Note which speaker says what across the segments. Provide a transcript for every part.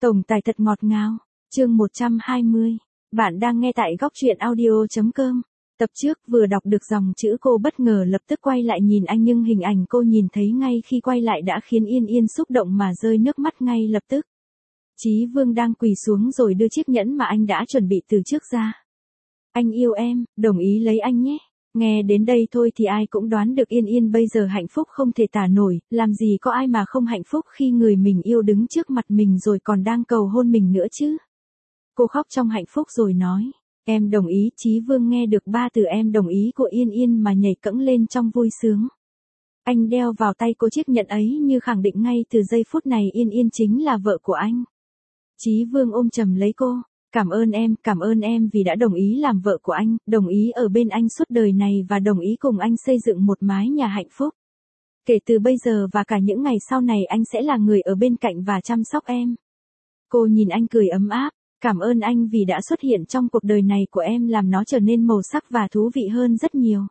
Speaker 1: Tổng tài thật ngọt ngào, chương 120. Bạn đang nghe tại góc truyện audio.com. Tập trước vừa đọc được dòng chữ cô bất ngờ lập tức quay lại nhìn anh nhưng hình ảnh cô nhìn thấy ngay khi quay lại đã khiến Yên Yên xúc động mà rơi nước mắt ngay lập tức. Chí Vương đang quỳ xuống rồi đưa chiếc nhẫn mà anh đã chuẩn bị từ trước ra. Anh yêu em, đồng ý lấy anh nhé. Nghe đến đây thôi thì ai cũng đoán được Yên Yên bây giờ hạnh phúc không thể tả nổi, làm gì có ai mà không hạnh phúc khi người mình yêu đứng trước mặt mình rồi còn đang cầu hôn mình nữa chứ. Cô khóc trong hạnh phúc rồi nói, em đồng ý. Chí Vương nghe được 3 từ em đồng ý của Yên Yên mà nhảy cẫng lên trong vui sướng. Anh đeo vào tay cô chiếc nhẫn ấy như khẳng định ngay từ giây phút này Yên Yên chính là vợ của anh. Chí Vương ôm chầm lấy cô. Cảm ơn em vì đã đồng ý làm vợ của anh, đồng ý ở bên anh suốt đời này và đồng ý cùng anh xây dựng một mái nhà hạnh phúc. Kể từ bây giờ và cả những ngày sau này anh sẽ là người ở bên cạnh và chăm sóc em. Cô nhìn anh cười ấm áp, cảm ơn anh vì đã xuất hiện trong cuộc đời này của em làm nó trở nên màu sắc và thú vị hơn rất nhiều.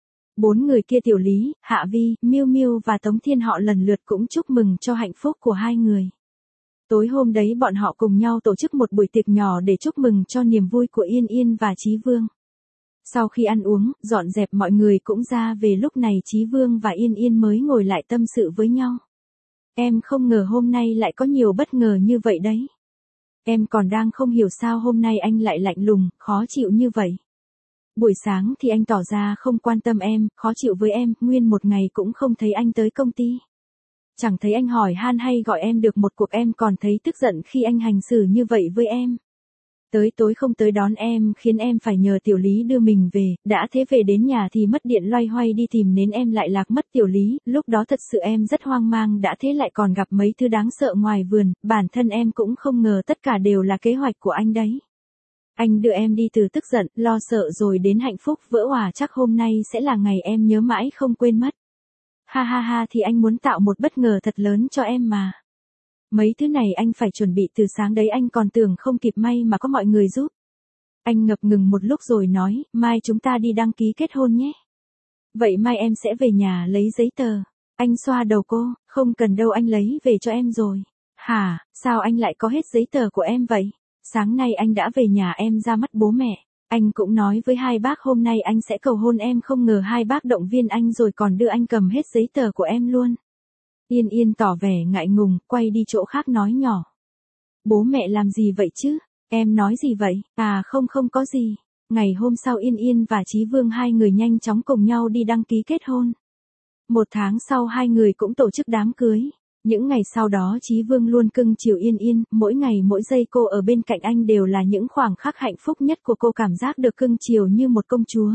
Speaker 1: 4 người kia Tiểu Lý, Hạ Vi, Miêu Miêu và Tống Thiên họ lần lượt cũng chúc mừng cho hạnh phúc của hai người. Tối hôm đấy bọn họ cùng nhau tổ chức một buổi tiệc nhỏ để chúc mừng cho niềm vui của Yên Yên và Chí Vương. Sau khi ăn uống, dọn dẹp mọi người cũng ra về lúc này Chí Vương và Yên Yên mới ngồi lại tâm sự với nhau. Em không ngờ hôm nay lại có nhiều bất ngờ như vậy đấy. Em còn đang không hiểu sao hôm nay anh lại lạnh lùng, khó chịu như vậy. Buổi sáng thì anh tỏ ra không quan tâm em, khó chịu với em, nguyên một ngày cũng không thấy anh tới công ty. Chẳng thấy anh hỏi han hay gọi em được một cuộc em còn thấy tức giận khi anh hành xử như vậy với em. Tới tối không tới đón em khiến em phải nhờ Tiểu Lý đưa mình về, đã thế về đến nhà thì mất điện loay hoay đi tìm đến em lại lạc mất Tiểu Lý, lúc đó thật sự em rất hoang mang đã thế lại còn gặp mấy thứ đáng sợ ngoài vườn, bản thân em cũng không ngờ tất cả đều là kế hoạch của anh đấy. Anh đưa em đi từ tức giận, lo sợ rồi đến hạnh phúc vỡ òa chắc hôm nay sẽ là ngày em nhớ mãi không quên mất. Ha ha ha thì anh muốn tạo một bất ngờ thật lớn cho em mà. Mấy thứ này anh phải chuẩn bị từ sáng đấy anh còn tưởng không kịp may mà có mọi người giúp. Anh ngập ngừng một lúc rồi nói, mai chúng ta đi đăng ký kết hôn nhé. Vậy mai em sẽ về nhà lấy giấy tờ. Anh xoa đầu cô, không cần đâu anh lấy về cho em rồi. Hả, sao anh lại có hết giấy tờ của em vậy? Sáng nay anh đã về nhà em ra mắt bố mẹ. Anh cũng nói với hai bác hôm nay anh sẽ cầu hôn em không ngờ hai bác động viên anh rồi còn đưa anh cầm hết giấy tờ của em luôn. Yên Yên tỏ vẻ ngại ngùng, quay đi chỗ khác nói nhỏ. Bố mẹ làm gì vậy chứ? Em nói gì vậy? À không có gì. Ngày hôm sau Yên Yên và Chí Vương hai người nhanh chóng cùng nhau đi đăng ký kết hôn. 1 tháng sau hai người cũng tổ chức đám cưới. Những ngày sau đó Chí Vương luôn cưng chiều Yên Yên, mỗi ngày mỗi giây cô ở bên cạnh anh đều là những khoảnh khắc hạnh phúc nhất của cô cảm giác được cưng chiều như một công chúa.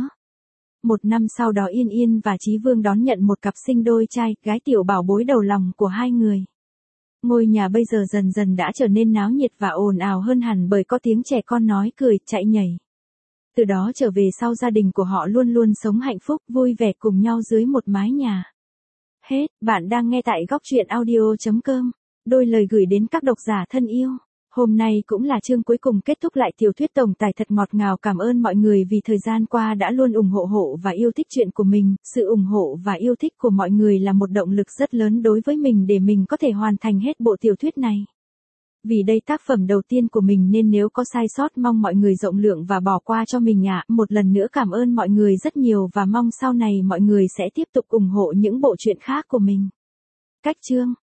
Speaker 1: 1 năm sau đó Yên Yên và Chí Vương đón nhận một cặp sinh đôi trai, gái tiểu bảo bối đầu lòng của hai người. Ngôi nhà bây giờ dần dần đã trở nên náo nhiệt và ồn ào hơn hẳn bởi có tiếng trẻ con nói cười, chạy nhảy. Từ đó trở về sau gia đình của họ luôn luôn sống hạnh phúc, vui vẻ cùng nhau dưới một mái nhà. Hết, bạn đang nghe tại góc truyện audio.com. Đôi lời gửi đến các độc giả thân yêu. Hôm nay cũng là chương cuối cùng kết thúc lại tiểu thuyết Tổng tài thật ngọt ngào. Cảm ơn mọi người vì thời gian qua đã luôn ủng hộ và yêu thích chuyện của mình. Sự ủng hộ và yêu thích của mọi người là một động lực rất lớn đối với mình để mình có thể hoàn thành hết bộ tiểu thuyết này. Vì đây tác phẩm đầu tiên của mình nên nếu có sai sót mong mọi người rộng lượng và bỏ qua cho mình ạ. Một lần nữa cảm ơn mọi người rất nhiều và mong sau này mọi người sẽ tiếp tục ủng hộ những bộ truyện khác của mình. Cách chương